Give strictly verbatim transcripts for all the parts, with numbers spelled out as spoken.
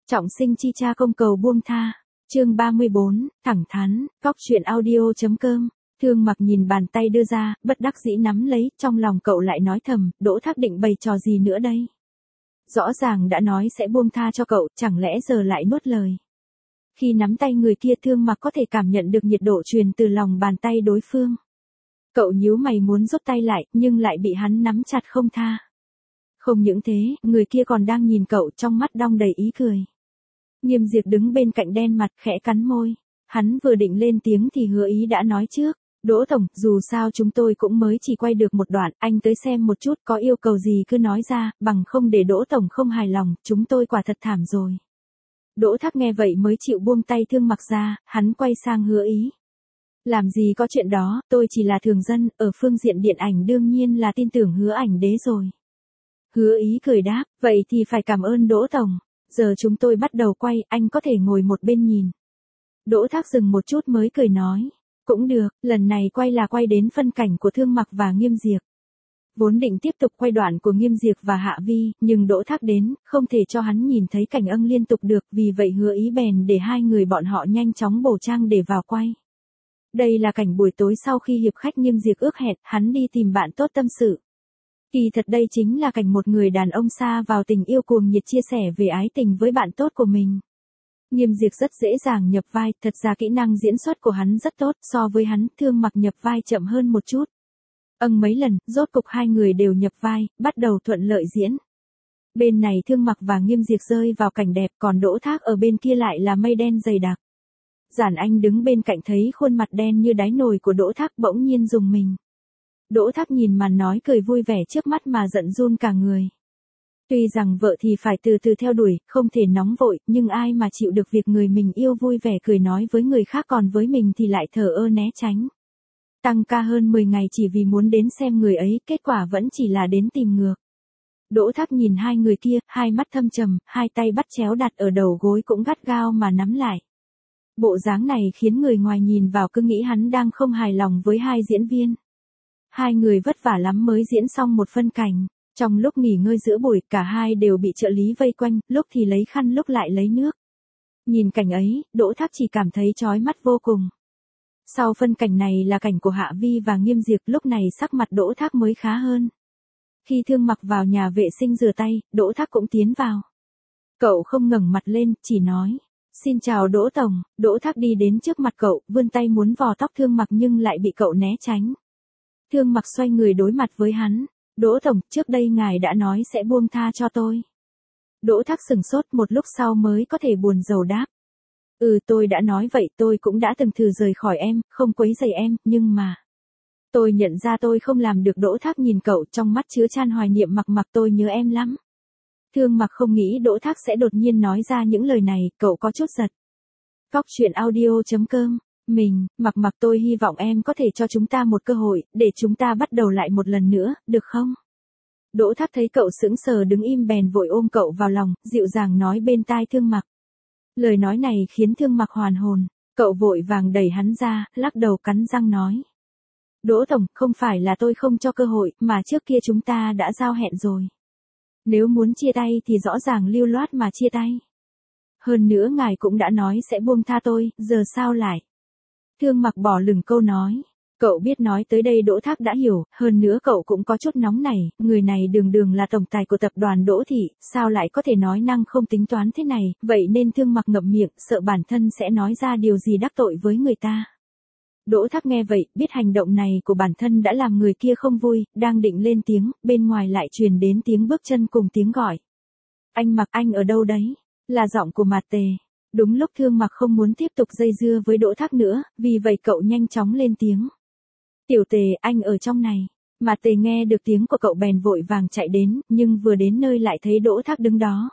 Trọng sinh chi cha công cầu buông tha. Chương ba mươi bốn, thẳng thắn, góc chuyện audio.com. Thương Mặc nhìn bàn tay đưa ra, bất đắc dĩ nắm lấy, trong lòng cậu lại nói thầm, Đỗ Thác định bày trò gì nữa đây? Rõ ràng đã nói sẽ buông tha cho cậu, chẳng lẽ giờ lại nuốt lời. Khi nắm tay người kia, Thương Mặc có thể cảm nhận được nhiệt độ truyền từ lòng bàn tay đối phương. Cậu nhíu mày muốn rút tay lại, nhưng lại bị hắn nắm chặt không tha. Không những thế, người kia còn đang nhìn cậu, trong mắt đong đầy ý cười. Nghiêm Diệp đứng bên cạnh đen mặt, khẽ cắn môi. Hắn vừa định lên tiếng thì Hứa Ý đã nói trước. Đỗ Tổng, dù sao chúng tôi cũng mới chỉ quay được một đoạn, anh tới xem một chút, có yêu cầu gì cứ nói ra, bằng không để Đỗ Tổng không hài lòng, chúng tôi quả thật thảm rồi. Đỗ Thác nghe vậy mới chịu buông tay Thương Mặc ra, hắn quay sang Hứa Ý. Làm gì có chuyện đó, tôi chỉ là thường dân, ở phương diện điện ảnh đương nhiên là tin tưởng Hứa Ảnh Đế rồi. Hứa Ý cười đáp, vậy thì phải cảm ơn Đỗ Tổng. Giờ chúng tôi bắt đầu quay, anh có thể ngồi một bên nhìn. Đỗ Thác dừng một chút mới cười nói. Cũng được, lần này quay là quay đến phân cảnh của Thương Mặc và Nghiêm Diệp. Vốn định tiếp tục quay đoạn của Nghiêm Diệp và Hạ Vi, nhưng Đỗ Thác đến, không thể cho hắn nhìn thấy cảnh âng liên tục được, vì vậy Hứa Ý bèn để hai người bọn họ nhanh chóng bổ trang để vào quay. Đây là cảnh buổi tối sau khi hiệp khách Nghiêm Diệp ước hẹn, hắn đi tìm bạn tốt tâm sự. Kỳ thật đây chính là cảnh một người đàn ông sa vào tình yêu cuồng nhiệt chia sẻ về ái tình với bạn tốt của mình. Nghiêm Diệp rất dễ dàng nhập vai, thật ra kỹ năng diễn xuất của hắn rất tốt, so với hắn, Thương Mặc nhập vai chậm hơn một chút. Âng mấy lần, rốt cục hai người đều nhập vai, bắt đầu thuận lợi diễn. Bên này Thương Mặc và Nghiêm Diệp rơi vào cảnh đẹp, còn Đỗ Thác ở bên kia lại là mây đen dày đặc. Giản Anh đứng bên cạnh thấy khuôn mặt đen như đáy nồi của Đỗ Thác bỗng nhiên rùng mình. Đỗ Thác nhìn màn nói cười vui vẻ trước mắt mà giận run cả người. Tuy rằng vợ thì phải từ từ theo đuổi, không thể nóng vội, nhưng ai mà chịu được việc người mình yêu vui vẻ cười nói với người khác, còn với mình thì lại thờ ơ né tránh. Tăng ca hơn mười ngày chỉ vì muốn đến xem người ấy, kết quả vẫn chỉ là đến tìm ngược. Đỗ Thác nhìn hai người kia, hai mắt thâm trầm, hai tay bắt chéo đặt ở đầu gối cũng gắt gao mà nắm lại. Bộ dáng này khiến người ngoài nhìn vào cứ nghĩ hắn đang không hài lòng với hai diễn viên. Hai người vất vả lắm mới diễn xong một phân cảnh. Trong lúc nghỉ ngơi giữa buổi, cả hai đều bị trợ lý vây quanh, lúc thì lấy khăn lúc lại lấy nước. Nhìn cảnh ấy, Đỗ Thác chỉ cảm thấy chói mắt vô cùng. Sau phân cảnh này là cảnh của Hạ Vi và Nghiêm Diệp, lúc này sắc mặt Đỗ Thác mới khá hơn. Khi Thương Mặc vào nhà vệ sinh rửa tay, Đỗ Thác cũng tiến vào. Cậu không ngẩng mặt lên, chỉ nói. Xin chào Đỗ Tổng. Đỗ Thác đi đến trước mặt cậu, vươn tay muốn vò tóc Thương Mặc nhưng lại bị cậu né tránh. Thương Mặc xoay người đối mặt với hắn. Đỗ Tổng, trước đây ngài đã nói sẽ buông tha cho tôi. Đỗ Thác sừng sốt, một lúc sau mới có thể buồn rầu đáp. Ừ, tôi đã nói vậy, tôi cũng đã từng thử rời khỏi em, không quấy rầy em, nhưng mà... Tôi nhận ra tôi không làm được. Đỗ Thác nhìn cậu, trong mắt chứa chan hoài niệm. Mặc Mặc, tôi nhớ em lắm. Thương Mặc không nghĩ Đỗ Thác sẽ đột nhiên nói ra những lời này, cậu có chút giật. Góc chuyện audio.com. Mình, Mặc Mặc, tôi hy vọng em có thể cho chúng ta một cơ hội, để chúng ta bắt đầu lại một lần nữa, được không? Đỗ Thác thấy cậu sững sờ đứng im bèn vội ôm cậu vào lòng, dịu dàng nói bên tai Thương Mặc. Lời nói này khiến Thương Mặc hoàn hồn, cậu vội vàng đẩy hắn ra, lắc đầu cắn răng nói. Đỗ Tổng, không phải là tôi không cho cơ hội, mà trước kia chúng ta đã giao hẹn rồi. Nếu muốn chia tay thì rõ ràng lưu loát mà chia tay. Hơn nữa ngài cũng đã nói sẽ buông tha tôi, giờ sao lại? Thương Mặc bỏ lửng câu nói. Cậu biết nói tới đây Đỗ Thác đã hiểu, hơn nữa cậu cũng có chút nóng nảy, người này đường đường là tổng tài của tập đoàn Đỗ Thị, sao lại có thể nói năng không tính toán thế này, vậy nên Thương Mặc ngậm miệng, sợ bản thân sẽ nói ra điều gì đắc tội với người ta. Đỗ Thác nghe vậy, biết hành động này của bản thân đã làm người kia không vui, đang định lên tiếng, bên ngoài lại truyền đến tiếng bước chân cùng tiếng gọi. Anh Mặc, anh ở đâu đấy? Là giọng của Mạt Tề. Đúng lúc Thương Mặc không muốn tiếp tục dây dưa với Đỗ Thác nữa, vì vậy cậu nhanh chóng lên tiếng. Tiểu Tề, anh ở trong này. Mạt Tề nghe được tiếng của cậu bèn vội vàng chạy đến, nhưng vừa đến nơi lại thấy Đỗ Thác đứng đó.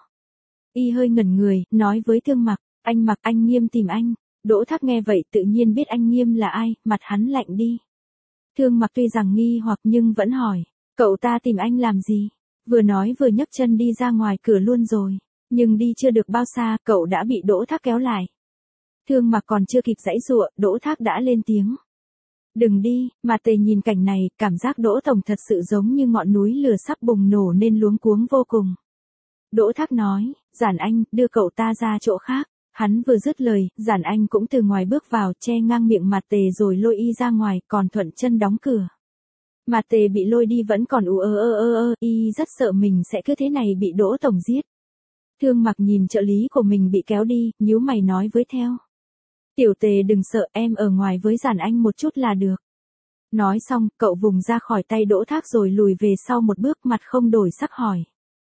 Y hơi ngẩn người, nói với Thương Mặc, anh Mặc, anh Nghiêm tìm anh. Đỗ Thác nghe vậy tự nhiên biết anh Nghiêm là ai, mặt hắn lạnh đi. Thương Mặc tuy rằng nghi hoặc nhưng vẫn hỏi, cậu ta tìm anh làm gì? Vừa nói vừa nhấc chân đi ra ngoài cửa luôn rồi. Nhưng đi chưa được bao xa, cậu đã bị Đỗ Thác kéo lại. Thương Mặc còn chưa kịp giãy giụa, Đỗ Thác đã lên tiếng. Đừng đi, mà Tề nhìn cảnh này, cảm giác Đỗ Tổng thật sự giống như ngọn núi lửa sắp bùng nổ nên luống cuống vô cùng. Đỗ Thác nói, Giản Anh, đưa cậu ta ra chỗ khác. Hắn vừa dứt lời, Giản Anh cũng từ ngoài bước vào, che ngang miệng Mạt Tề rồi lôi y ra ngoài, còn thuận chân đóng cửa. Mạt Tề bị lôi đi vẫn còn ù ơ ơ ơ ơ, y rất sợ mình sẽ cứ thế này bị Đỗ tổng giết. Thương Mặc nhìn trợ lý của mình bị kéo đi, nhíu mày nói với theo. Tiểu Tề đừng sợ, em ở ngoài với Giản Anh một chút là được. Nói xong, cậu vùng ra khỏi tay Đỗ Thác rồi lùi về sau một bước, mặt không đổi sắc hỏi.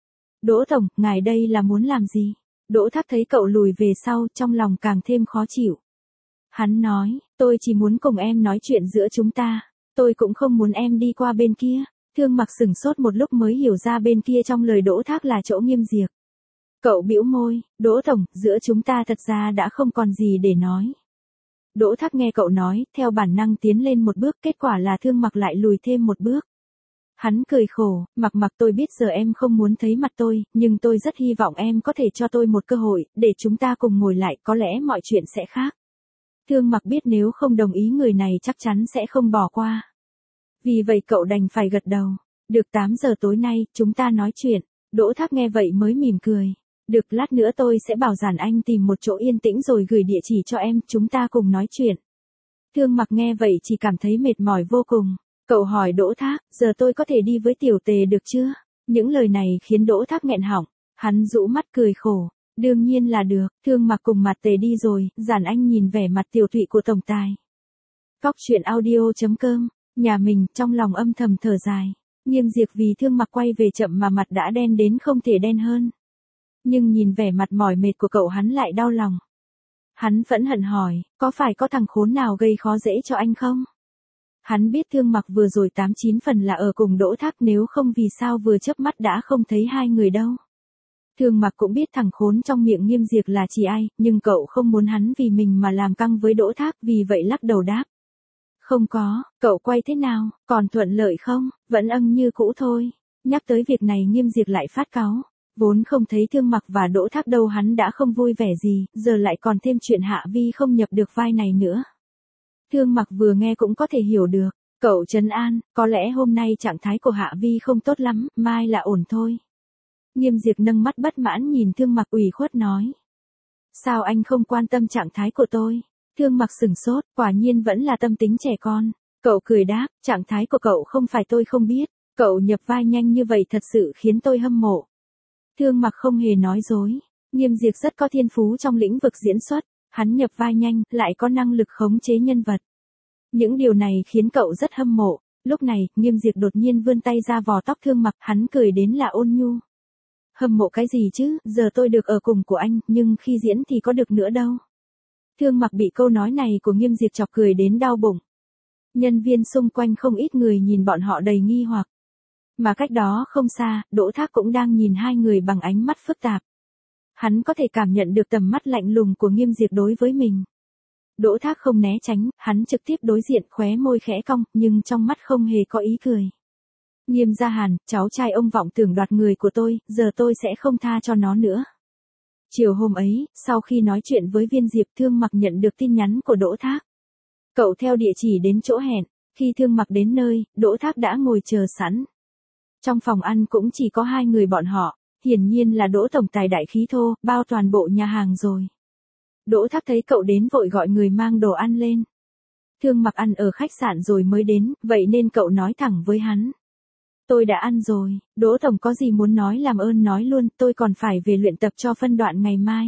Đỗ tổng, ngài đây là muốn làm gì? Đỗ Thác thấy cậu lùi về sau, trong lòng càng thêm khó chịu. Hắn nói, tôi chỉ muốn cùng em nói chuyện giữa chúng ta, tôi cũng không muốn em đi qua bên kia. Thương Mặc sửng sốt một lúc mới hiểu ra bên kia trong lời Đỗ Thác là chỗ Nghiêm Diệp. Cậu bĩu môi, Đỗ tổng, giữa chúng ta thật ra đã không còn gì để nói. Đỗ Thác nghe cậu nói, theo bản năng tiến lên một bước, kết quả là Thương Mặc lại lùi thêm một bước. Hắn cười khổ, Mặc Mặc, tôi biết giờ em không muốn thấy mặt tôi, nhưng tôi rất hy vọng em có thể cho tôi một cơ hội, để chúng ta cùng ngồi lại, có lẽ mọi chuyện sẽ khác. Thương Mặc biết nếu không đồng ý người này chắc chắn sẽ không bỏ qua. Vì vậy cậu đành phải gật đầu. Được, tám giờ tối nay, chúng ta nói chuyện. Đỗ Thác nghe vậy mới mỉm cười. Được, lát nữa tôi sẽ bảo Giản Anh tìm một chỗ yên tĩnh rồi gửi địa chỉ cho em, chúng ta cùng nói chuyện. Thương Mặc nghe vậy chỉ cảm thấy mệt mỏi vô cùng. Cậu hỏi Đỗ Thác, giờ tôi có thể đi với Tiểu Tề được chưa? Những lời này khiến Đỗ Thác nghẹn họng. Hắn rũ mắt cười khổ. Đương nhiên là được. Thương Mặc cùng Mạt Tề đi rồi, Giản Anh nhìn vẻ mặt tiểu thụy của tổng tài. Cóc truyện audio chấm com. Nhà mình, trong lòng âm thầm thở dài. Nghiêm Diệp vì Thương Mặc quay về chậm mà mặt đã đen đến không thể đen hơn. Nhưng nhìn vẻ mặt mỏi mệt của cậu hắn lại đau lòng. Hắn phẫn hận hỏi, có phải có thằng khốn nào gây khó dễ cho anh không? Hắn biết Thương Mặc vừa rồi tám chín phần là ở cùng Đỗ Thác, nếu không vì sao vừa chớp mắt đã không thấy hai người đâu. Thương Mặc cũng biết thằng khốn trong miệng Nghiêm Diệp là chỉ ai, nhưng cậu không muốn hắn vì mình mà làm căng với Đỗ Thác, vì vậy lắc đầu đáp. Không có, cậu quay thế nào, còn thuận lợi không, vẫn âng như cũ thôi. Nhắc tới việc này Nghiêm Diệp lại phát cáu. Vốn không thấy Thương Mặc và Đỗ Thác đâu hắn đã không vui vẻ gì, giờ lại còn thêm chuyện Hạ Vi không nhập được vai này nữa. Thương Mặc vừa nghe cũng có thể hiểu được, cậu trấn an, có lẽ hôm nay trạng thái của Hạ Vi không tốt lắm, mai là ổn thôi. Nghiêm Diệp nâng mắt bất mãn nhìn Thương Mặc ủy khuất nói. Sao anh không quan tâm trạng thái của tôi? Thương Mặc sửng sốt, quả nhiên vẫn là tâm tính trẻ con. Cậu cười đáp, trạng thái của cậu không phải tôi không biết, cậu nhập vai nhanh như vậy thật sự khiến tôi hâm mộ. Thương Mặc không hề nói dối. Nghiêm Diệp rất có thiên phú trong lĩnh vực diễn xuất, hắn nhập vai nhanh, lại có năng lực khống chế nhân vật. Những điều này khiến cậu rất hâm mộ. Lúc này, Nghiêm Diệp đột nhiên vươn tay ra vò tóc Thương Mặc, hắn cười đến là ôn nhu. Hâm mộ cái gì chứ, giờ tôi được ở cùng của anh, nhưng khi diễn thì có được nữa đâu. Thương Mặc bị câu nói này của Nghiêm Diệp chọc cười đến đau bụng. Nhân viên xung quanh không ít người nhìn bọn họ đầy nghi hoặc. Mà cách đó không xa, Đỗ Thác cũng đang nhìn hai người bằng ánh mắt phức tạp. Hắn có thể cảm nhận được tầm mắt lạnh lùng của Nghiêm Diệp đối với mình. Đỗ Thác không né tránh, hắn trực tiếp đối diện, khóe môi khẽ cong, nhưng trong mắt không hề có ý cười. Nghiêm Gia Hàn, cháu trai ông vọng tưởng đoạt người của tôi, giờ tôi sẽ không tha cho nó nữa. Chiều hôm ấy, sau khi nói chuyện với Viên Diệp, Thương Mặc nhận được tin nhắn của Đỗ Thác. Cậu theo địa chỉ đến chỗ hẹn, khi Thương Mặc đến nơi, Đỗ Thác đã ngồi chờ sẵn. Trong phòng ăn cũng chỉ có hai người bọn họ, hiển nhiên là Đỗ tổng tài đại khí thô, bao toàn bộ nhà hàng rồi. Đỗ Thác thấy cậu đến vội gọi người mang đồ ăn lên. Thương Mặc ăn ở khách sạn rồi mới đến, vậy nên cậu nói thẳng với hắn. Tôi đã ăn rồi, Đỗ tổng có gì muốn nói làm ơn nói luôn, tôi còn phải về luyện tập cho phân đoạn ngày mai.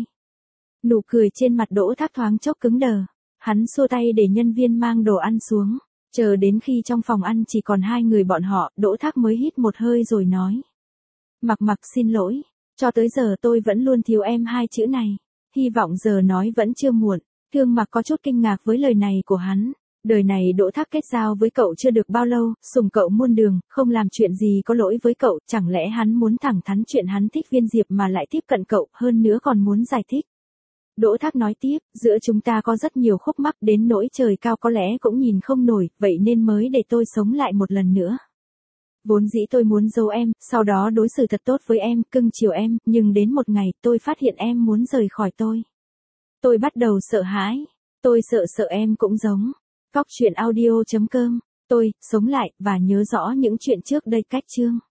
Nụ cười trên mặt Đỗ Thác thoáng chốc cứng đờ. Hắn xua tay để nhân viên mang đồ ăn xuống. Chờ đến khi trong phòng ăn chỉ còn hai người bọn họ, Đỗ Thác mới hít một hơi rồi nói. Mặc Mặc xin lỗi, cho tới giờ tôi vẫn luôn thiếu em hai chữ này. Hy vọng giờ nói vẫn chưa muộn. Thương Mặc có chút kinh ngạc với lời này của hắn. Đời này Đỗ Thác kết giao với cậu chưa được bao lâu, sủng cậu muôn đường, không làm chuyện gì có lỗi với cậu, chẳng lẽ hắn muốn thẳng thắn chuyện hắn thích Viên Diệp mà lại tiếp cận cậu, hơn nữa còn muốn giải thích. Đỗ Thác nói tiếp, giữa chúng ta có rất nhiều khúc mắc đến nỗi trời cao có lẽ cũng nhìn không nổi, vậy nên mới để tôi sống lại một lần nữa. Vốn dĩ tôi muốn giấu em, sau đó đối xử thật tốt với em, cưng chiều em, nhưng đến một ngày tôi phát hiện em muốn rời khỏi tôi. Tôi bắt đầu sợ hãi. Tôi sợ sợ em cũng giống. Cóc truyện audio chấm com. Tôi, sống lại, và nhớ rõ những chuyện trước đây cách chương.